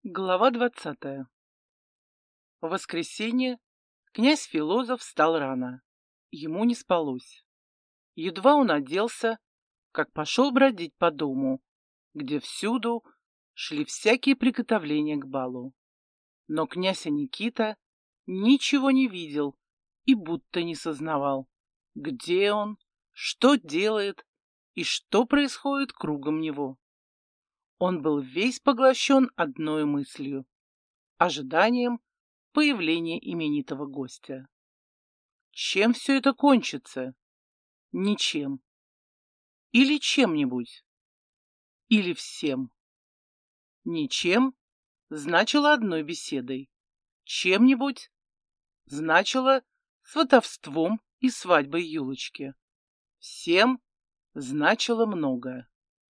Глава 20. В воскресенье князь Филозоф встал рано. Ему не спалось. Едва он оделся, как пошел бродить по дому, где всюду шли всякие приготовления к балу. Но князь Никита ничего не видел и будто не сознавал, где он, что делает и что происходит кругом него. Он был весь поглощен одной мыслью — ожиданием появления именитого гостя. Чем все это кончится? Ничем. Или чем-нибудь? Или всем? Ничем значило одной беседой. Чем-нибудь значило сватовством и свадьбой Юлочки. Всем значило многое.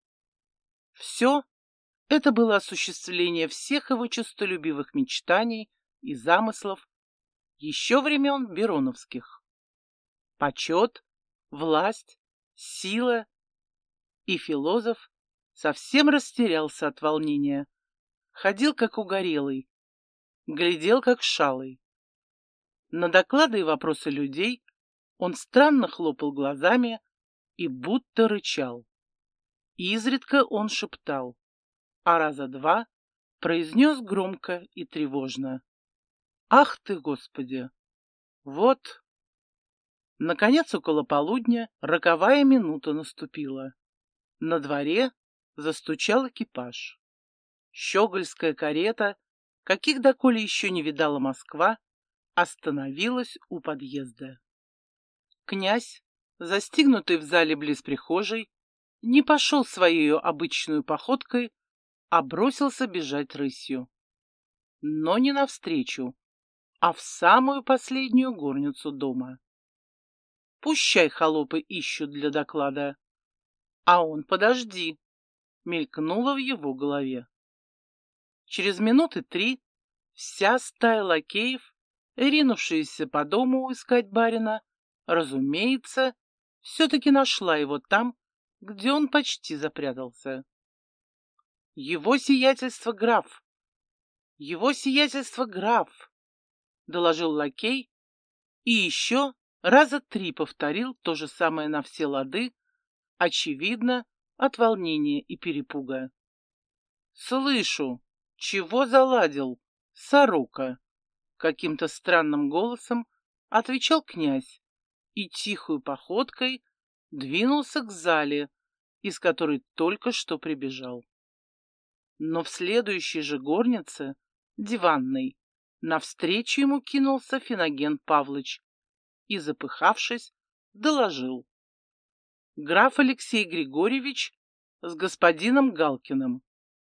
Все это было осуществление всех его честолюбивых мечтаний и замыслов еще времен Бероновских. Почет, власть, сила, и Филозоф совсем растерялся от волнения, ходил как угорелый, глядел как шалый. На доклады и вопросы людей он странно хлопал глазами и будто рычал. Изредка он шептал, а раза два произнес громко и тревожно: «Ах ты, Господи! Вот!» Наконец, около полудня, роковая минута наступила. На дворе застучал экипаж. Щегольская карета, каких доколе еще не видала Москва, остановилась у подъезда. Князь, застигнутый в зале близ прихожей, не пошел своей обычной походкой, а бросился бежать рысью. Но не навстречу, а в самую последнюю горницу дома. Пущай холопы ищут для доклада. А он подожди, мелькнуло в его голове. Через минуты 3 вся стая лакеев, ринувшаяся по дому искать барина, разумеется, все-таки нашла его там, где он почти запрятался. «Его сиятельство граф! Его сиятельство граф!» — доложил лакей и еще раза 3 повторил то же самое на все лады, очевидно, от волнения и перепуга. «Слышу! Чего заладил? Сорока!» — каким-то странным голосом отвечал князь и тихой походкой двинулся к зале, из которой только что прибежал. Но в следующей же горнице, диванной, навстречу ему кинулся Финоген Павлыч и, запыхавшись, доложил: «Граф Алексей Григорьевич с господином Галкиным».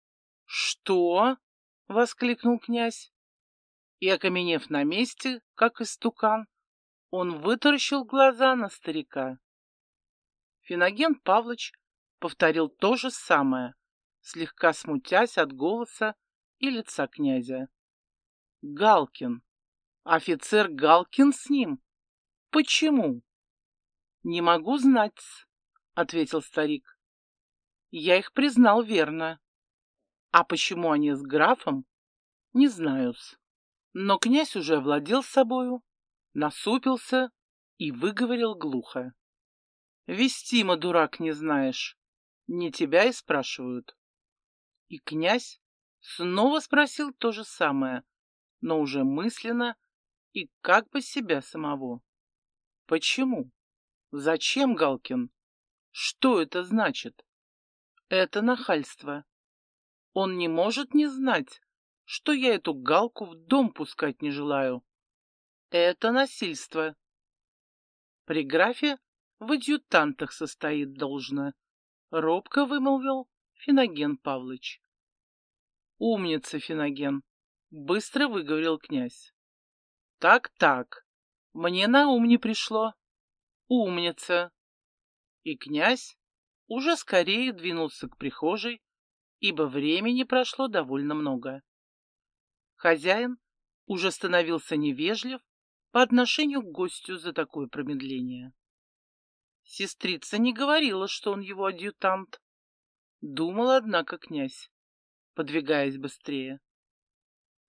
«Что?» — воскликнул князь. И, окаменев на месте, как истукан, он вытаращил глаза на старика. Финоген Павлыч повторил то же самое, слегка смутясь от голоса и лица князя. «Галкин! Офицер Галкин с ним? Почему?» «Не могу знать-с», — ответил старик. «Я их признал верно. А почему они с графом, не знаю-с». Но князь уже овладел собою, насупился и выговорил глухо: «Вестима, дурак, не знаешь. Не тебя и спрашивают». И князь снова спросил то же самое, но уже мысленно и как бы себя самого. «Почему? Зачем, Галкин? Что это значит?» «Это нахальство. Он не может не знать, что я эту Галку в дом пускать не желаю. Это насильство. При графе в адъютантах состоит должно», — робко вымолвил Финоген Павлыч. «Умница, Финоген», — быстро выговорил князь. «Так, мне на ум не пришло. Умница». И князь уже скорее двинулся к прихожей, ибо времени прошло довольно много. Хозяин уже становился невежлив по отношению к гостю за такое промедление. Сестрица не говорила, что он его адъютант. Думал, однако, князь, подвигаясь быстрее.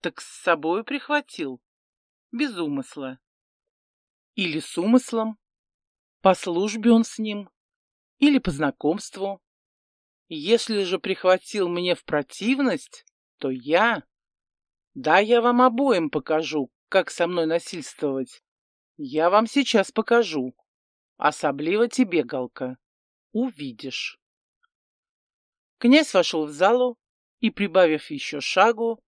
Так с собой прихватил, без умысла. Или с умыслом, по службе он с ним, или по знакомству. Если же прихватил мне в противность, то я... Да, я вам обоим покажу, как со мной насильствовать. Я вам сейчас покажу. Особливо тебе, Галка. Увидишь. Князь вошел в залу и, прибавив еще шагу,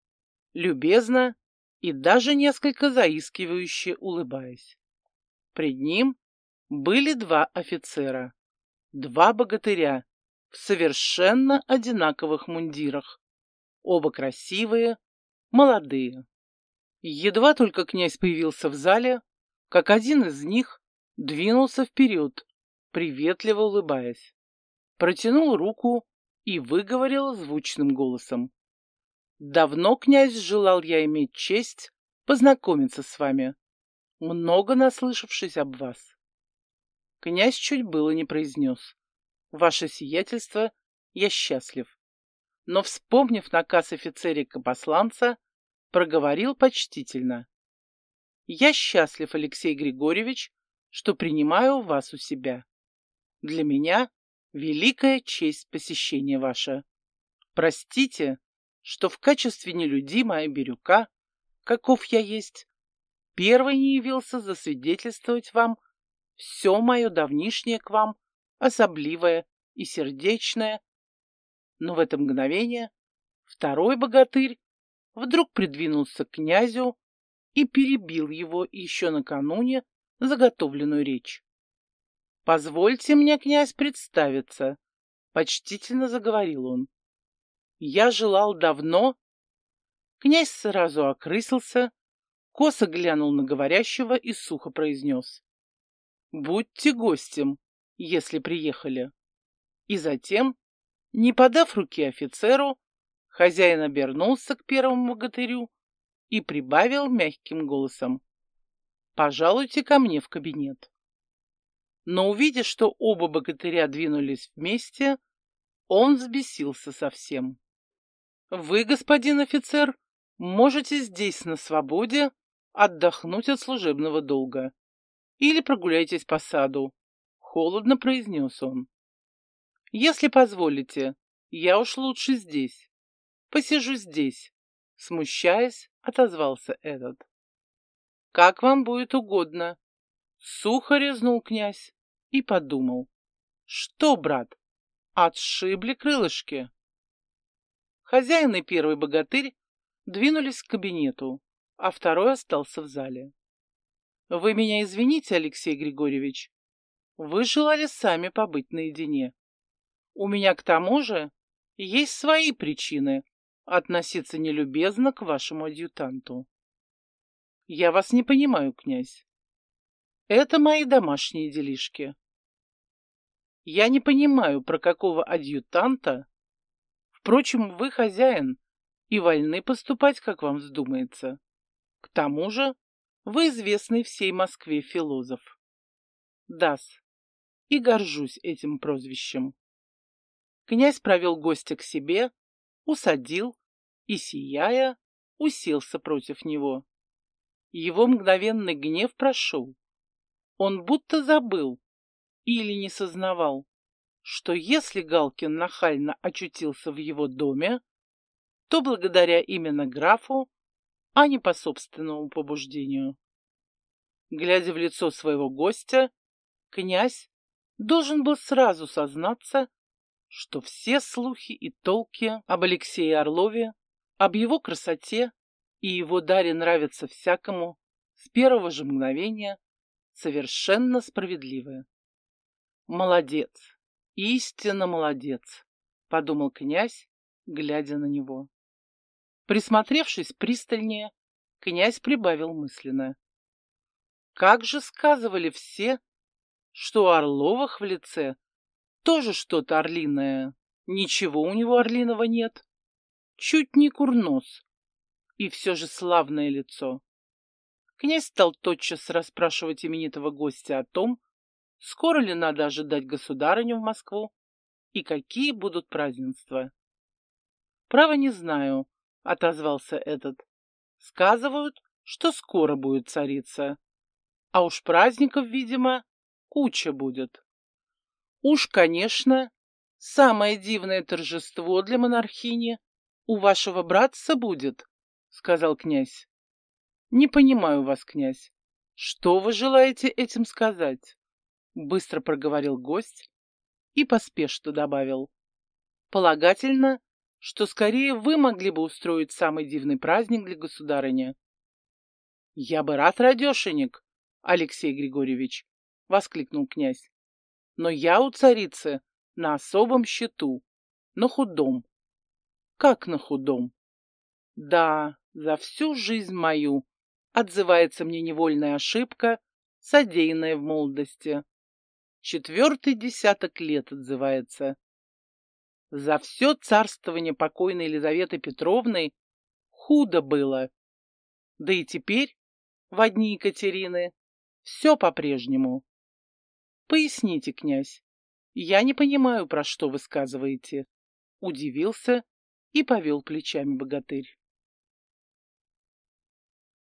любезно и даже несколько заискивающе улыбаясь. Пред ним были два офицера, два богатыря в совершенно одинаковых мундирах, оба красивые, молодые. Едва только князь появился в зале, как один из них двинулся вперед, приветливо улыбаясь, протянул руку и выговорил звучным голосом: «Давно, князь, желал я иметь честь познакомиться с вами, много наслышавшись об вас». Князь чуть было не произнес: «Ваше сиятельство, я счастлив», но, вспомнив наказ офицерика-посланца, проговорил почтительно: «Я счастлив, Алексей Григорьевич, что принимаю вас у себя. Для меня великая честь посещения ваше. Простите, что в качестве нелюдимого бирюка, каков я есть, первый не явился засвидетельствовать вам все мое давнишнее к вам особливое и сердечное». Но в это мгновение второй богатырь вдруг придвинулся к князю и перебил его еще накануне заготовленную речь. «Позвольте мне, князь, представиться», — почтительно заговорил он. «Я желал давно...» Князь сразу окрысился, косо глянул на говорящего и сухо произнес: «Будьте гостем, если приехали». И затем, не подав руки офицеру, хозяин обернулся к первому богатырю и прибавил мягким голосом: «Пожалуйте ко мне в кабинет». Но, увидя, что оба богатыря двинулись вместе, он взбесился совсем. «Вы, господин офицер, можете здесь на свободе отдохнуть от служебного долга или прогуляйтесь по саду», — холодно произнес он. «Если позволите, я уж лучше здесь. Посижу здесь», — смущаясь, отозвался этот. «Как вам будет угодно», — сухо резнул князь и подумал: «Что, брат, отшибли крылышки?» Хозяин и первый богатырь двинулись к кабинету, а второй остался в зале. «Вы меня извините, Алексей Григорьевич, вы желали сами побыть наедине. У меня к тому же есть свои причины относиться нелюбезно к вашему адъютанту». «Я вас не понимаю, князь. Это мои домашние делишки. Я не понимаю, про какого адъютанта. Впрочем, вы хозяин и вольны поступать, как вам вздумается. К тому же вы известный всей Москве философ. Да-с, и горжусь этим прозвищем». Князь провел гостя к себе, усадил и, сияя, уселся против него. Его мгновенный гнев прошел. Он будто забыл или не сознавал, что если Галкин нахально очутился в его доме, то благодаря именно графу, а не по собственному побуждению. Глядя в лицо своего гостя, князь должен был сразу сознаться, что все слухи и толки об Алексее Орлове, об его красоте и его даре нравятся всякому с первого же мгновения, совершенно справедливые. «Молодец, истинно молодец», — подумал князь, глядя на него. Присмотревшись пристальнее, князь прибавил мысленно: «Как же сказывали все, что у Орловых в лице тоже что-то орлиное. Ничего у него орлиного нет. Чуть не курнос. И все же славное лицо». Князь стал тотчас расспрашивать именитого гостя о том, скоро ли надо ожидать государыню в Москву и какие будут празднества. «Право не знаю», отозвался этот. Сказывают, что скоро будет царица. А уж праздников, видимо, куча будет. Уж, конечно, самое дивное торжество для монархини у вашего братца будет, сказал князь. Не понимаю вас, князь. Что вы желаете этим сказать? Быстро проговорил гость и поспешно добавил. Полагательно, что скорее вы могли бы устроить самый дивный праздник для государыни. Я бы рад, радешенек, Алексей Григорьевич, воскликнул князь. Но я у царицы на особом счету, на худом. Как на худом? Да, за всю жизнь мою отзывается мне невольная ошибка, содеянная в молодости. 4-й десяток лет отзывается. За все царствование покойной Елизаветы Петровны худо было. Да и теперь, во дни Екатерины, все по-прежнему. Поясните, князь, я не понимаю, про что вы сказываете. Удивился и повел плечами богатырь.